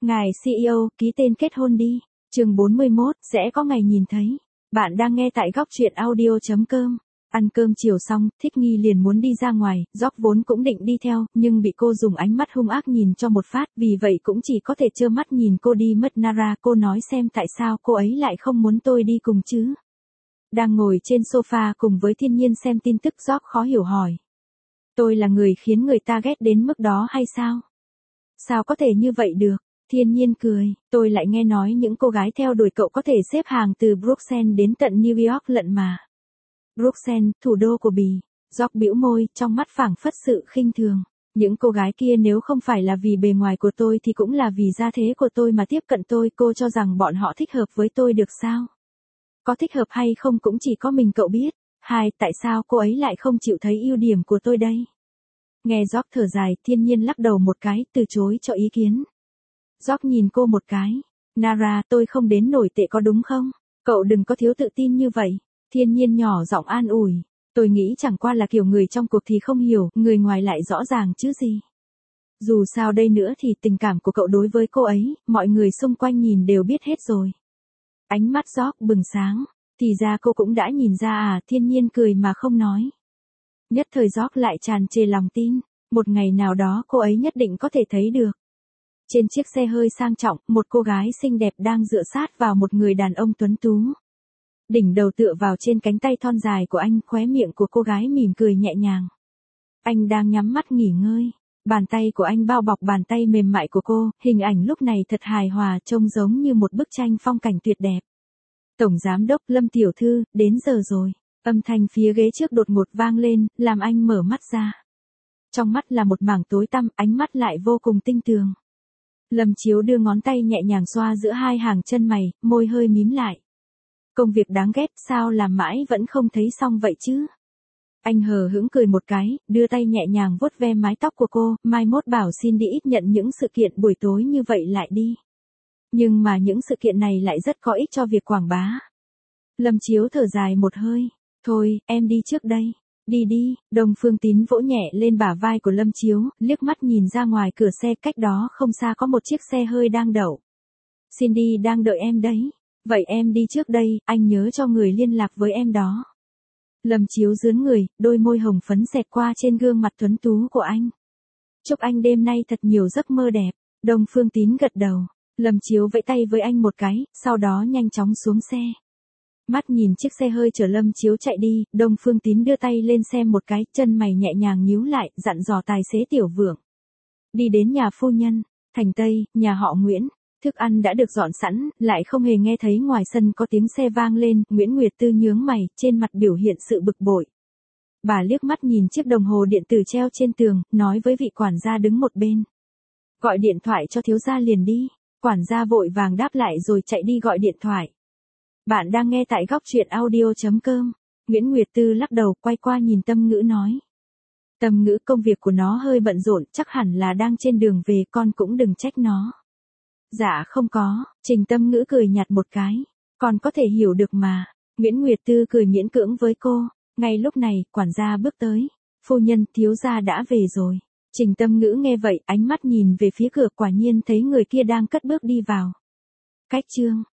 Ngài CEO, ký tên kết hôn đi. Chương 41, sẽ có ngày nhìn thấy. Bạn đang nghe tại góc truyện audio.com. Ăn cơm chiều xong, Thích Nghi liền muốn đi ra ngoài, Jock vốn cũng định đi theo, nhưng bị cô dùng ánh mắt hung ác nhìn cho một phát, vì vậy cũng chỉ có thể trơ mắt nhìn cô đi mất. Nara, cô nói xem tại sao cô ấy lại không muốn tôi đi cùng chứ? Đang ngồi trên sofa cùng với Thiên Nhiên xem tin tức, Jock khó hiểu hỏi. Tôi là người khiến người ta ghét đến mức đó hay sao? Sao có thể như vậy được? Thiên Nhiên cười, tôi lại nghe nói những cô gái theo đuổi cậu có thể xếp hàng từ Bruxelles đến tận New York lận mà. Bruxelles, thủ đô của Bỉ. Jock bĩu môi, trong mắt phảng phất sự khinh thường. Những cô gái kia nếu không phải là vì bề ngoài của tôi thì cũng là vì gia thế của tôi mà tiếp cận tôi. Cô cho rằng bọn họ thích hợp với tôi được sao? Có thích hợp hay không cũng chỉ có mình cậu biết. Hai, tại sao cô ấy lại không chịu thấy ưu điểm của tôi đây? Nghe Jock thở dài, Thiên Nhiên lắc đầu một cái, từ chối cho ý kiến. Jock nhìn cô một cái. Nara, tôi không đến nổi tệ có đúng không? Cậu đừng có thiếu tự tin như vậy. Thiên Nhiên nhỏ giọng an ủi. Tôi nghĩ chẳng qua là kiểu người trong cuộc thì không hiểu, người ngoài lại rõ ràng chứ gì. Dù sao đây nữa thì tình cảm của cậu đối với cô ấy, mọi người xung quanh nhìn đều biết hết rồi. Ánh mắt Jock bừng sáng. Thì ra cô cũng đã nhìn ra à? Thiên Nhiên cười mà không nói. Nhất thời Jock lại tràn trề lòng tin. Một ngày nào đó cô ấy nhất định có thể thấy được. Trên chiếc xe hơi sang trọng, một cô gái xinh đẹp đang dựa sát vào một người đàn ông tuấn tú. Đỉnh đầu tựa vào trên cánh tay thon dài của anh, khóe miệng của cô gái mỉm cười nhẹ nhàng. Anh đang nhắm mắt nghỉ ngơi. Bàn tay của anh bao bọc bàn tay mềm mại của cô, hình ảnh lúc này thật hài hòa, trông giống như một bức tranh phong cảnh tuyệt đẹp. Tổng giám đốc Lâm tiểu thư, đến giờ rồi. Âm thanh phía ghế trước đột ngột vang lên, làm anh mở mắt ra. Trong mắt là một mảng tối tăm, ánh mắt lại vô cùng tinh tường. Lâm Chiếu đưa ngón tay nhẹ nhàng xoa giữa hai hàng chân mày, môi hơi mím lại. Công việc đáng ghét, sao làm mãi vẫn không thấy xong vậy chứ? Anh hờ hững cười một cái, đưa tay nhẹ nhàng vuốt ve mái tóc của cô, mai mốt bảo Cindy ít nhận những sự kiện buổi tối như vậy lại đi. Nhưng mà những sự kiện này lại rất có ích cho việc quảng bá. Lâm Chiếu thở dài một hơi, thôi, em đi trước đây. Đi đi, Đông Phương Tín vỗ nhẹ lên bả vai của Lâm Chiếu, liếc mắt nhìn ra ngoài cửa xe, cách đó không xa có một chiếc xe hơi đang đậu. Cindy đang đợi em đấy. Vậy em đi trước đây, anh nhớ cho người liên lạc với em đó. Lâm Chiếu rướn người, đôi môi hồng phấn xẹt qua trên gương mặt tuấn tú của anh. Chúc anh đêm nay thật nhiều giấc mơ đẹp. Đông Phương Tín gật đầu. Lâm Chiếu vẫy tay với anh một cái, sau đó nhanh chóng xuống xe. Mắt nhìn chiếc xe hơi chở Lâm Chiếu chạy đi, Đông Phương Tín đưa tay lên xem một cái, chân mày nhẹ nhàng nhíu lại, dặn dò tài xế Tiểu Vượng. Đi đến nhà phu nhân, thành Tây, nhà họ Nguyễn. Thức ăn đã được dọn sẵn, lại không hề nghe thấy ngoài sân có tiếng xe vang lên. Nguyễn Nguyệt Tư nhướng mày, trên mặt biểu hiện sự bực bội. Bà liếc mắt nhìn chiếc đồng hồ điện tử treo trên tường, nói với vị quản gia đứng một bên. Gọi điện thoại cho thiếu gia liền đi. Quản gia vội vàng đáp lại rồi chạy đi gọi điện thoại. Bạn đang nghe tại góc truyện audio.com. Nguyễn Nguyệt Tư lắc đầu, quay qua nhìn Tâm Ngữ nói. Tâm Ngữ, công việc của nó hơi bận rộn, chắc hẳn là đang trên đường về, con cũng đừng trách nó. Dạ không có, Trình Tâm Ngữ cười nhạt một cái. Con có thể hiểu được mà. Nguyễn Nguyệt Tư cười miễn cưỡng với cô. Ngay lúc này, quản gia bước tới. Phu nhân, thiếu gia đã về rồi. Trình Tâm Ngữ nghe vậy, ánh mắt nhìn về phía cửa, quả nhiên thấy người kia đang cất bước đi vào. Cách chương